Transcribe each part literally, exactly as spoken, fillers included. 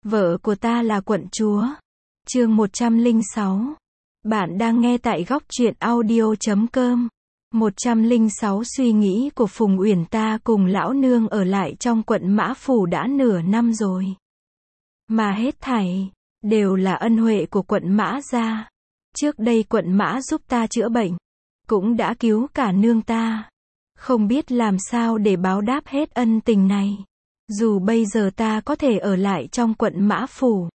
Vợ của ta là quận chúa. Chương một trăm lẻ sáu. Bạn đang nghe tại góc truyện audio chấm com. một trăm lẻ sáu suy nghĩ của Phùng Uyển. Ta cùng lão nương ở lại trong quận Mã Phủ đã nửa năm rồi. Mà hết thảy đều là ân huệ của quận Mã gia. Trước đây quận Mã giúp ta chữa bệnh, cũng đã cứu cả nương ta. Không biết làm sao để báo đáp hết ân tình này. Dù bây giờ ta có thể ở lại trong quận Mã Phủ,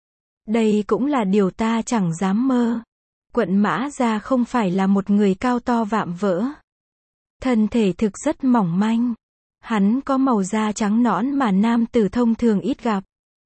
đây cũng là điều ta chẳng dám mơ. Quận Mã gia không phải là một người cao to vạm vỡ. Thân thể thực rất mỏng manh. Hắn có màu da trắng nõn mà nam tử thông thường ít gặp.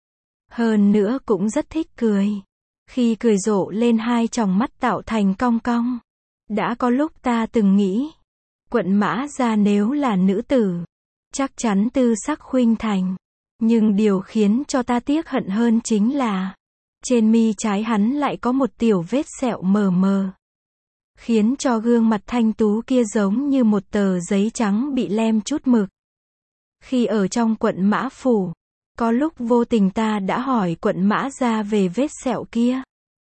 Hơn nữa cũng rất thích cười. Khi cười rộ lên hai tròng mắt tạo thành cong cong. Đã có lúc ta từng nghĩ, quận Mã gia nếu là nữ tử, chắc chắn tư sắc khuynh thành. Nhưng điều khiến cho ta tiếc hận hơn chính là, trên mi trái hắn lại có một tiểu vết sẹo mờ mờ. Khiến cho gương mặt thanh tú kia giống như một tờ giấy trắng bị lem chút mực. Khi ở trong quận Mã Phủ, có lúc vô tình ta đã hỏi quận Mã gia về vết sẹo kia.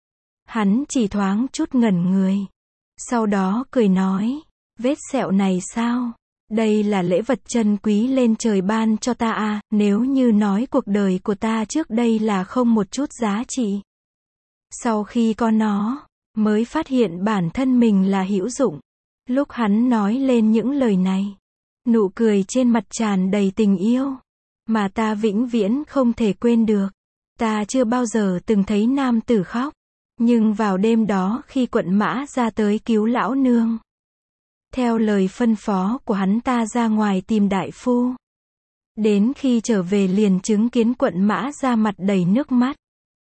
Hắn chỉ thoáng chút ngẩn người. Sau đó cười nói, vết sẹo này sao? Đây là lễ vật chân quý lên trời ban cho ta à, nếu như nói cuộc đời của ta trước đây là không một chút giá trị. Sau khi có nó, mới phát hiện bản thân mình là hữu dụng. Lúc hắn nói lên những lời này, nụ cười trên mặt tràn đầy tình yêu, mà ta vĩnh viễn không thể quên được. Ta chưa bao giờ từng thấy nam tử khóc. Nhưng vào đêm đó khi quận Mã gia tới cứu lão nương, theo lời phân phó của hắn ta ra ngoài tìm đại phu. Đến khi trở về liền chứng kiến quận Mã gia mặt đầy nước mắt.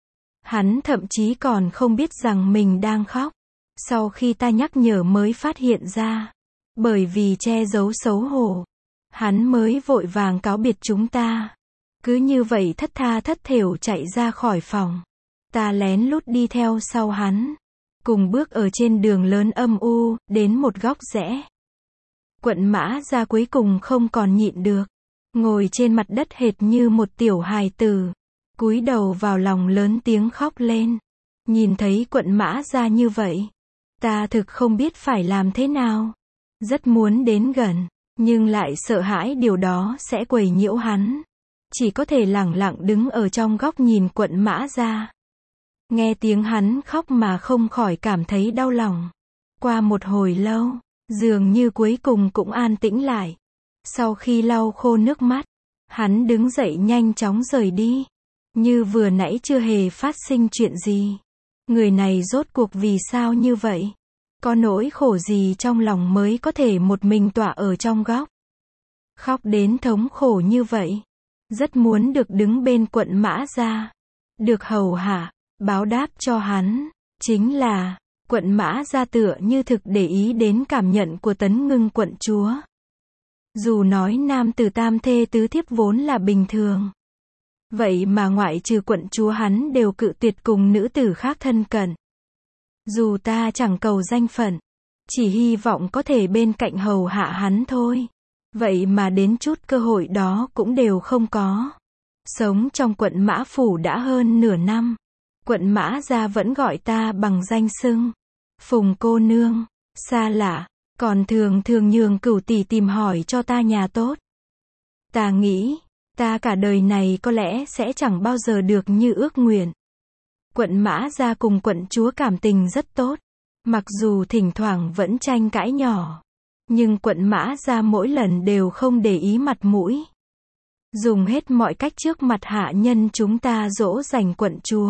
Hắn thậm chí còn không biết rằng mình đang khóc. Sau khi ta nhắc nhở mới phát hiện ra. Bởi vì che giấu xấu hổ, hắn mới vội vàng cáo biệt chúng ta. Cứ như vậy thất tha thất thểu chạy ra khỏi phòng. Ta lén lút đi theo sau hắn. Cùng bước ở trên đường lớn âm u, đến một góc rẽ. Quận Mã gia cuối cùng không còn nhịn được. Ngồi trên mặt đất hệt như một tiểu hài tử. Cúi đầu vào lòng lớn tiếng khóc lên. Nhìn thấy quận Mã gia như vậy, ta thực không biết phải làm thế nào. Rất muốn đến gần, nhưng lại sợ hãi điều đó sẽ quấy nhiễu hắn. Chỉ có thể lẳng lặng đứng ở trong góc nhìn quận Mã gia. Nghe tiếng hắn khóc mà không khỏi cảm thấy đau lòng. Qua một hồi lâu, dường như cuối cùng cũng an tĩnh lại. Sau khi lau khô nước mắt, hắn đứng dậy nhanh chóng rời đi. Như vừa nãy chưa hề phát sinh chuyện gì. Người này rốt cuộc vì sao như vậy? Có nỗi khổ gì trong lòng mới có thể một mình tọa ở trong góc? Khóc đến thống khổ như vậy. Rất muốn được đứng bên quận Mã gia. Được hầu hạ. Báo đáp cho hắn, chính là, quận Mã gia tựa như thực để ý đến cảm nhận của Tấn Ngưng quận chúa. Dù nói nam tử tam thê tứ thiếp vốn là bình thường. Vậy mà ngoại trừ quận chúa hắn đều cự tuyệt cùng nữ tử khác thân cận. Dù ta chẳng cầu danh phận, chỉ hy vọng có thể bên cạnh hầu hạ hắn thôi. Vậy mà đến chút cơ hội đó cũng đều không có. Sống trong quận Mã Phủ đã hơn nửa năm. Quận Mã gia vẫn gọi ta bằng danh xưng Phùng cô nương. Xa lạ, còn thường thường nhường cửu tỷ tìm hỏi cho ta nhà tốt. Ta nghĩ, ta cả đời này có lẽ sẽ chẳng bao giờ được như ước nguyện. Quận Mã gia cùng quận chúa cảm tình rất tốt. Mặc dù thỉnh thoảng vẫn tranh cãi nhỏ, nhưng quận Mã gia mỗi lần đều không để ý mặt mũi. Dùng hết mọi cách trước mặt hạ nhân chúng ta dỗ dành quận chúa.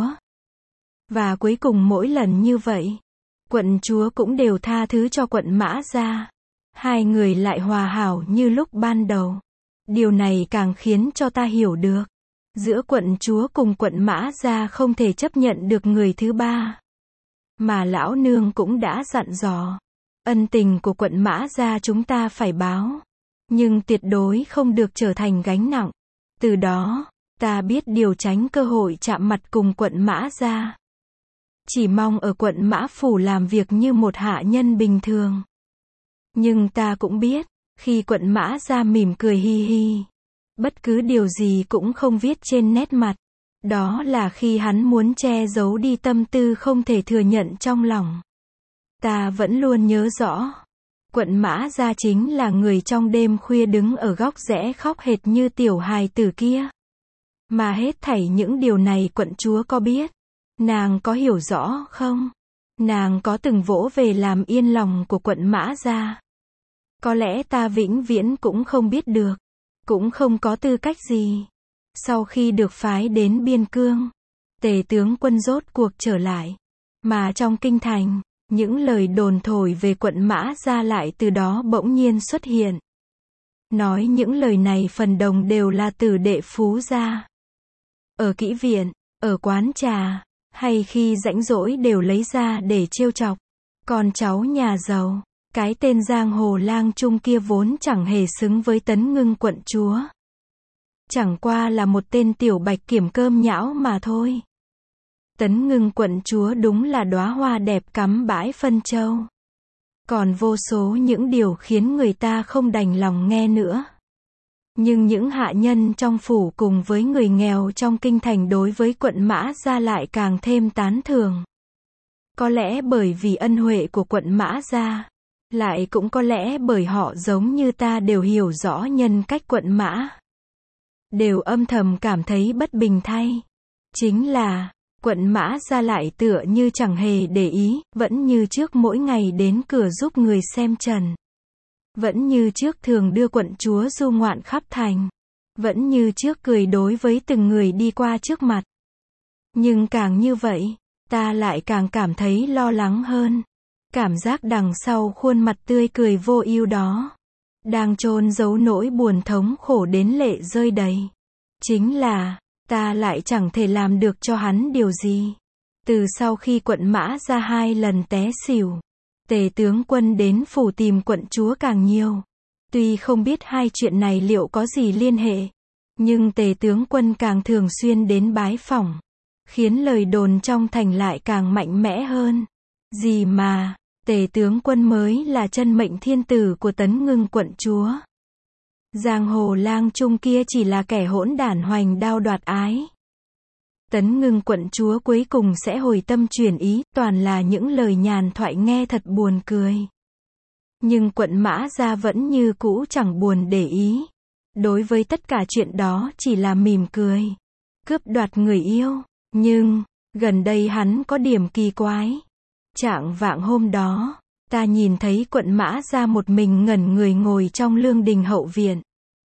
Và cuối cùng mỗi lần như vậy, quận chúa cũng đều tha thứ cho quận Mã gia. Hai người lại hòa hảo như lúc ban đầu. Điều này càng khiến cho ta hiểu được. Giữa quận chúa cùng quận Mã gia không thể chấp nhận được người thứ ba. Mà lão nương cũng đã dặn dò. Ân tình của quận Mã gia chúng ta phải báo. Nhưng tuyệt đối không được trở thành gánh nặng. Từ đó, ta biết điều tránh cơ hội chạm mặt cùng quận Mã gia. Chỉ mong ở quận Mã Phủ làm việc như một hạ nhân bình thường. Nhưng ta cũng biết, khi quận Mã gia mỉm cười hi hi, bất cứ điều gì cũng không viết trên nét mặt. Đó là khi hắn muốn che giấu đi tâm tư không thể thừa nhận trong lòng. Ta vẫn luôn nhớ rõ. Quận Mã Gia chính là người trong đêm khuya đứng ở góc rẽ khóc hệt như tiểu hài tử kia. Mà hết thảy những điều này quận chúa có biết? Nàng có hiểu rõ không? Nàng có từng vỗ về làm yên lòng của quận Mã Gia? Có lẽ ta vĩnh viễn cũng không biết được. Cũng không có tư cách gì. Sau khi được phái đến biên cương, Tề tướng quân rốt cuộc trở lại. Mà trong kinh thành, những lời đồn thổi về quận Mã Gia lại từ đó bỗng nhiên xuất hiện. Nói những lời này phần đồng đều là tử đệ phú gia. Ở kỹ viện, ở quán trà, hay khi rảnh rỗi đều lấy ra để trêu chọc. Con cháu nhà giàu, cái tên giang hồ lang trung kia vốn chẳng hề xứng với Tấn Ngưng quận chúa. Chẳng qua là một tên tiểu bạch kiểm cơm nhão mà thôi. Tấn Ngưng quận chúa đúng là đóa hoa đẹp cắm bãi phân châu. Còn vô số những điều khiến người ta không đành lòng nghe nữa. Nhưng những hạ nhân trong phủ cùng với người nghèo trong kinh thành đối với quận Mã Gia lại càng thêm tán thưởng. Có lẽ bởi vì ân huệ của quận Mã Gia, lại cũng có lẽ bởi họ giống như ta đều hiểu rõ nhân cách quận Mã. Đều âm thầm cảm thấy bất bình thay. Chính là, quận Mã Gia lại tựa như chẳng hề để ý, vẫn như trước mỗi ngày đến cửa giúp người xem trần. Vẫn như trước thường đưa quận chúa du ngoạn khắp thành. Vẫn như trước cười đối với từng người đi qua trước mặt. Nhưng càng như vậy, ta lại càng cảm thấy lo lắng hơn. Cảm giác đằng sau khuôn mặt tươi cười vô ưu đó, đang chôn giấu nỗi buồn thống khổ đến lệ rơi đầy. Chính là, ta lại chẳng thể làm được cho hắn điều gì. Từ sau khi quận Mã Gia hai lần té xỉu, Tề tướng quân đến phủ tìm quận chúa càng nhiều. Tuy không biết hai chuyện này liệu có gì liên hệ, nhưng Tề tướng quân càng thường xuyên đến bái phỏng, khiến lời đồn trong thành lại càng mạnh mẽ hơn. Gì mà, Tề tướng quân mới là chân mệnh thiên tử của Tấn Ngưng quận chúa. Giang hồ lang trung kia chỉ là kẻ hỗn đản hoành đao đoạt ái. Tấn Ngưng quận chúa cuối cùng sẽ hồi tâm chuyển ý, toàn là những lời nhàn thoại nghe thật buồn cười. Nhưng quận Mã Gia vẫn như cũ chẳng buồn để ý. Đối với tất cả chuyện đó chỉ là mỉm cười. Cướp đoạt người yêu. Nhưng, gần đây hắn có điểm kỳ quái. Chạng vạng hôm đó, ta nhìn thấy quận Mã Gia một mình ngẩn người ngồi trong lương đình hậu viện.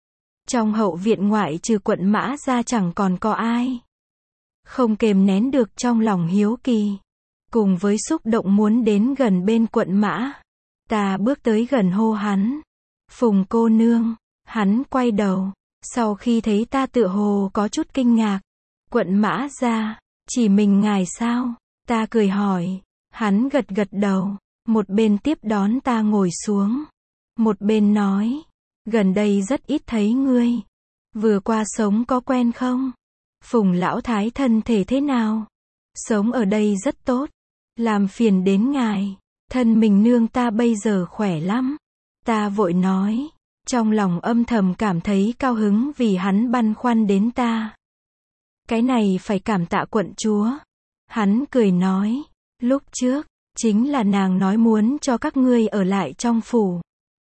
Trong hậu viện ngoại trừ quận Mã Gia chẳng còn có ai. Không kềm nén được trong lòng hiếu kỳ. Cùng với xúc động muốn đến gần bên quận Mã, ta bước tới gần hô hắn. Phùng cô nương. Hắn quay đầu. Sau khi thấy ta tựa hồ có chút kinh ngạc. Quận Mã Gia, chỉ mình ngài sao? Ta cười hỏi. Hắn gật gật đầu. Một bên tiếp đón ta ngồi xuống. Một bên nói. Gần đây rất ít thấy ngươi. Vừa qua sống có quen không? Phùng lão thái thân thể thế nào? Sống ở đây rất tốt. Làm phiền đến ngài. Thân mình nương ta bây giờ khỏe lắm. Ta vội nói. Trong lòng âm thầm cảm thấy cao hứng vì hắn băn khoăn đến ta. Cái này phải cảm tạ quận chúa. Hắn cười nói. Lúc trước, chính là nàng nói muốn cho các ngươi ở lại trong phủ.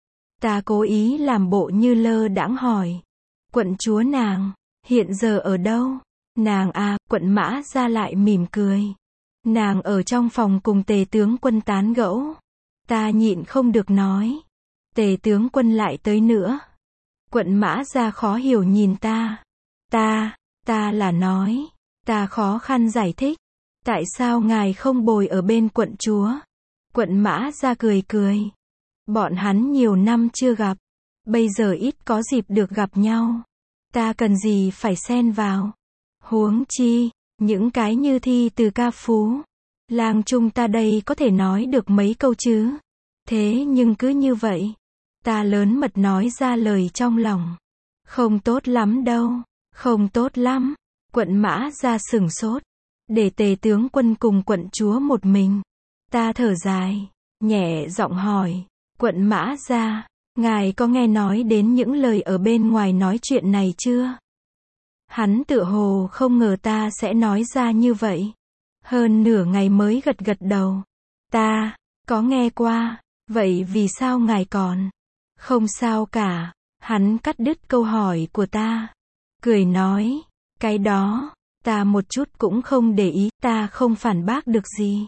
Ta cố ý làm bộ như lơ đãng hỏi. Quận chúa nàng, hiện giờ ở đâu? Nàng à, quận Mã Gia lại mỉm cười. Nàng ở trong phòng cùng Tề tướng quân tán gẫu. Ta nhịn không được nói. Tề tướng quân lại tới nữa. Quận Mã Gia khó hiểu nhìn ta. Ta, ta là nói. Ta khó khăn giải thích. Tại sao ngài không bồi ở bên quận chúa? Quận Mã Gia cười cười. Bọn hắn nhiều năm chưa gặp. Bây giờ ít có dịp được gặp nhau. Ta cần gì phải xen vào. Huống chi, những cái như thi từ ca phú. Lang trung ta đây có thể nói được mấy câu chứ. Thế nhưng cứ như vậy. Ta lớn mật nói ra lời trong lòng. Không tốt lắm đâu. Không tốt lắm. Quận Mã Gia sửng sốt. Để Tề tướng quân cùng quận chúa một mình. Ta thở dài. Nhẹ giọng hỏi. Quận Mã Gia, ngài có nghe nói đến những lời ở bên ngoài nói chuyện này chưa? Hắn tựa hồ không ngờ ta sẽ nói ra như vậy. Hơn nửa ngày mới gật gật đầu. Ta, có nghe qua, vậy vì sao ngài còn? Không sao cả, hắn cắt đứt câu hỏi của ta. Cười nói, cái đó, ta một chút cũng không để ý, ta không phản bác được gì.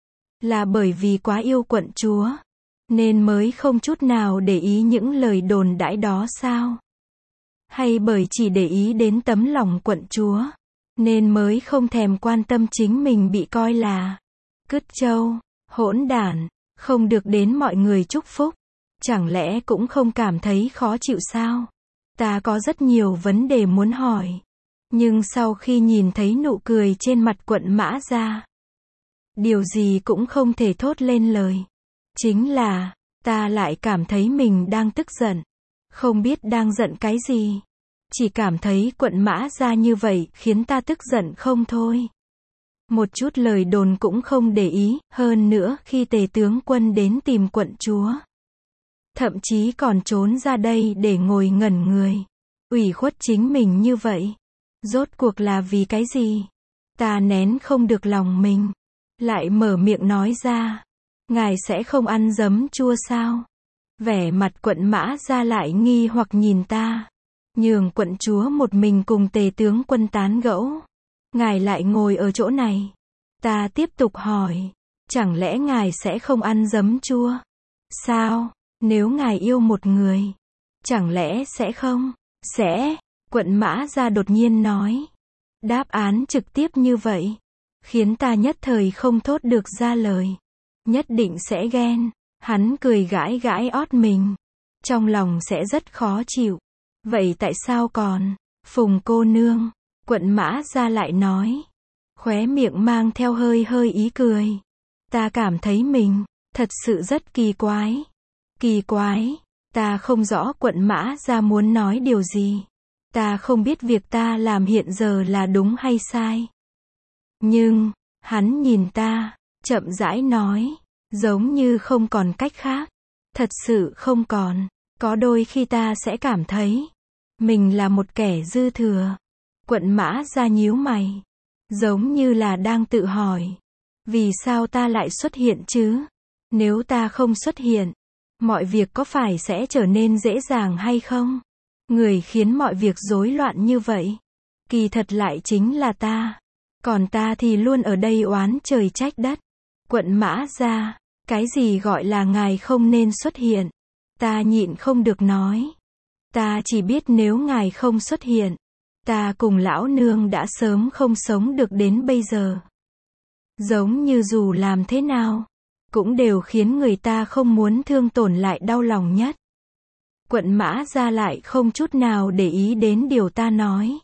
Là bởi vì quá yêu quận chúa, nên mới không chút nào để ý những lời đồn đãi đó sao? Hay bởi chỉ để ý đến tấm lòng quận chúa, nên mới không thèm quan tâm chính mình bị coi là cứt trâu, hỗn đản, không được đến mọi người chúc phúc? Chẳng lẽ cũng không cảm thấy khó chịu sao? Ta có rất nhiều vấn đề muốn hỏi. Nhưng sau khi nhìn thấy nụ cười trên mặt quận Mã Gia, điều gì cũng không thể thốt lên lời. Chính là, ta lại cảm thấy mình đang tức giận. Không biết đang giận cái gì. Chỉ cảm thấy quận Mã Gia như vậy khiến ta tức giận không thôi. Một chút lời đồn cũng không để ý, hơn nữa khi tề tướng quân đến tìm quận chúa. Thậm chí còn trốn ra đây để ngồi ngẩn người. Ủy khuất chính mình như vậy. Rốt cuộc là vì cái gì? Ta nén không được lòng mình. Lại mở miệng nói ra. Ngài sẽ không ăn giấm chua sao? Vẻ mặt quận Mã Gia lại nghi hoặc nhìn ta. Nhường quận chúa một mình cùng tề tướng quân tán gẫu. Ngài lại ngồi ở chỗ này. Ta tiếp tục hỏi. Chẳng lẽ ngài sẽ không ăn giấm chua? Sao? Nếu ngài yêu một người, chẳng lẽ sẽ không? Sẽ. Quận Mã Gia đột nhiên nói. Đáp án trực tiếp như vậy, khiến ta nhất thời không thốt được ra lời. Nhất định sẽ ghen. Hắn cười gãi gãi ót mình. Trong lòng sẽ rất khó chịu. Vậy tại sao còn? Phùng cô nương. Quận Mã Gia lại nói. Khóe miệng mang theo hơi hơi ý cười. Ta cảm thấy mình, thật sự rất kỳ quái. Kỳ quái. Ta không rõ quận Mã Gia muốn nói điều gì. Ta không biết việc ta làm hiện giờ là đúng hay sai. Nhưng, hắn nhìn ta, chậm rãi nói, giống như không còn cách khác. Thật sự không còn. Có đôi khi ta sẽ cảm thấy mình là một kẻ dư thừa. Quận Mã Gia nhíu mày, giống như là đang tự hỏi, vì sao ta lại xuất hiện chứ? Nếu ta không xuất hiện, mọi việc có phải sẽ trở nên dễ dàng hay không? Người khiến mọi việc rối loạn như vậy, kỳ thật lại chính là ta. Còn ta thì luôn ở đây oán trời trách đất. Quận Mã Gia, cái gì gọi là ngài không nên xuất hiện? Ta nhịn không được nói. Ta chỉ biết nếu ngài không xuất hiện, ta cùng lão nương đã sớm không sống được đến bây giờ. Giống như dù làm thế nào, cũng đều khiến người ta không muốn thương tổn lại đau lòng nhất. Quận Mã Gia lại không chút nào để ý đến điều ta nói.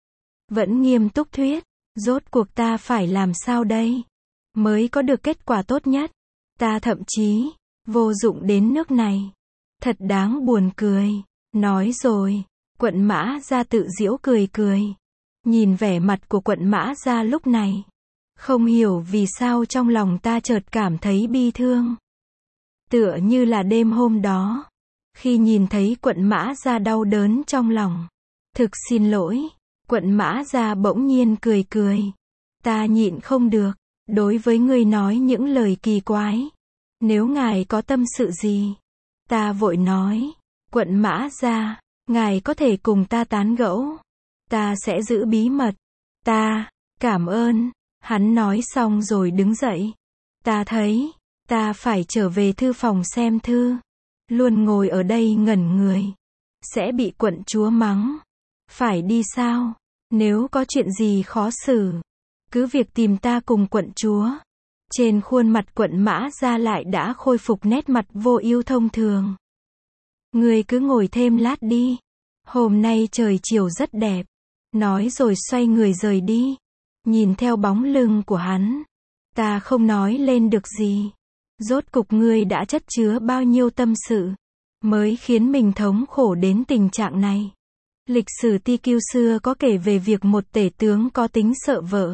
Vẫn nghiêm túc thuyết, rốt cuộc ta phải làm sao đây? Mới có được kết quả tốt nhất. Ta thậm chí, vô dụng đến nước này. Thật đáng buồn cười. Nói rồi, quận Mã Gia tự giễu cười cười. Nhìn vẻ mặt của quận Mã Gia lúc này. Không hiểu vì sao trong lòng ta chợt cảm thấy bi thương. Tựa như là đêm hôm đó. Khi nhìn thấy quận Mã Gia đau đớn trong lòng. Thực xin lỗi. Quận Mã Gia bỗng nhiên cười cười. Ta nhịn không được. Đối với ngươi nói những lời kỳ quái. Nếu ngài có tâm sự gì. Ta vội nói. Quận Mã Gia, ngài có thể cùng ta tán gẫu. Ta sẽ giữ bí mật. Ta, cảm ơn. Hắn nói xong rồi đứng dậy. Ta thấy, ta phải trở về thư phòng xem thư. Luôn ngồi ở đây ngẩn người. Sẽ bị quận chúa mắng. Phải đi sao? Nếu có chuyện gì khó xử, cứ việc tìm ta cùng quận chúa. Trên khuôn mặt quận Mã Gia lại đã khôi phục nét mặt vô ưu thông thường. Ngươi cứ ngồi thêm lát đi. Hôm nay trời chiều rất đẹp. Nói rồi xoay người rời đi. Nhìn theo bóng lưng của hắn, ta không nói lên được gì. Rốt cục ngươi đã chất chứa bao nhiêu tâm sự, mới khiến mình thống khổ đến tình trạng này. Lịch sử Ti Kiêu xưa có kể về việc một tể tướng có tính sợ vợ.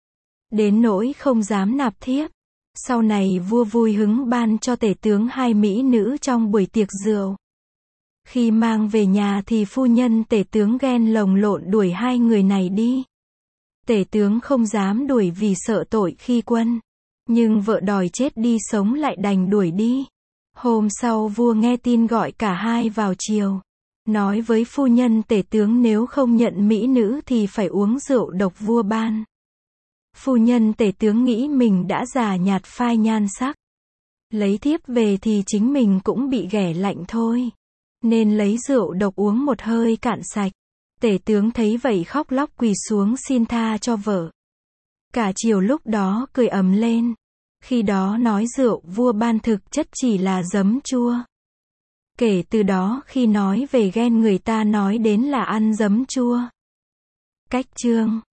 Đến nỗi không dám nạp thiếp. Sau này vua vui hứng ban cho tể tướng hai mỹ nữ trong buổi tiệc rượu. Khi mang về nhà thì phu nhân tể tướng ghen lồng lộn đuổi hai người này đi. Tể tướng không dám đuổi vì sợ tội khi quân. Nhưng vợ đòi chết đi sống lại đành đuổi đi. Hôm sau vua nghe tin gọi cả hai vào triều. Nói với phu nhân tể tướng nếu không nhận mỹ nữ thì phải uống rượu độc vua ban. Phu nhân tể tướng nghĩ mình đã già nhạt phai nhan sắc. Lấy thiếp về thì chính mình cũng bị ghẻ lạnh thôi. Nên lấy rượu độc uống một hơi cạn sạch. Tể tướng thấy vậy khóc lóc quỳ xuống xin tha cho vợ. Cả triều lúc đó cười ầm lên. Khi đó nói rượu vua ban thực chất chỉ là giấm chua. Kể từ đó khi nói về ghen người ta nói đến là ăn giấm chua. Cách chương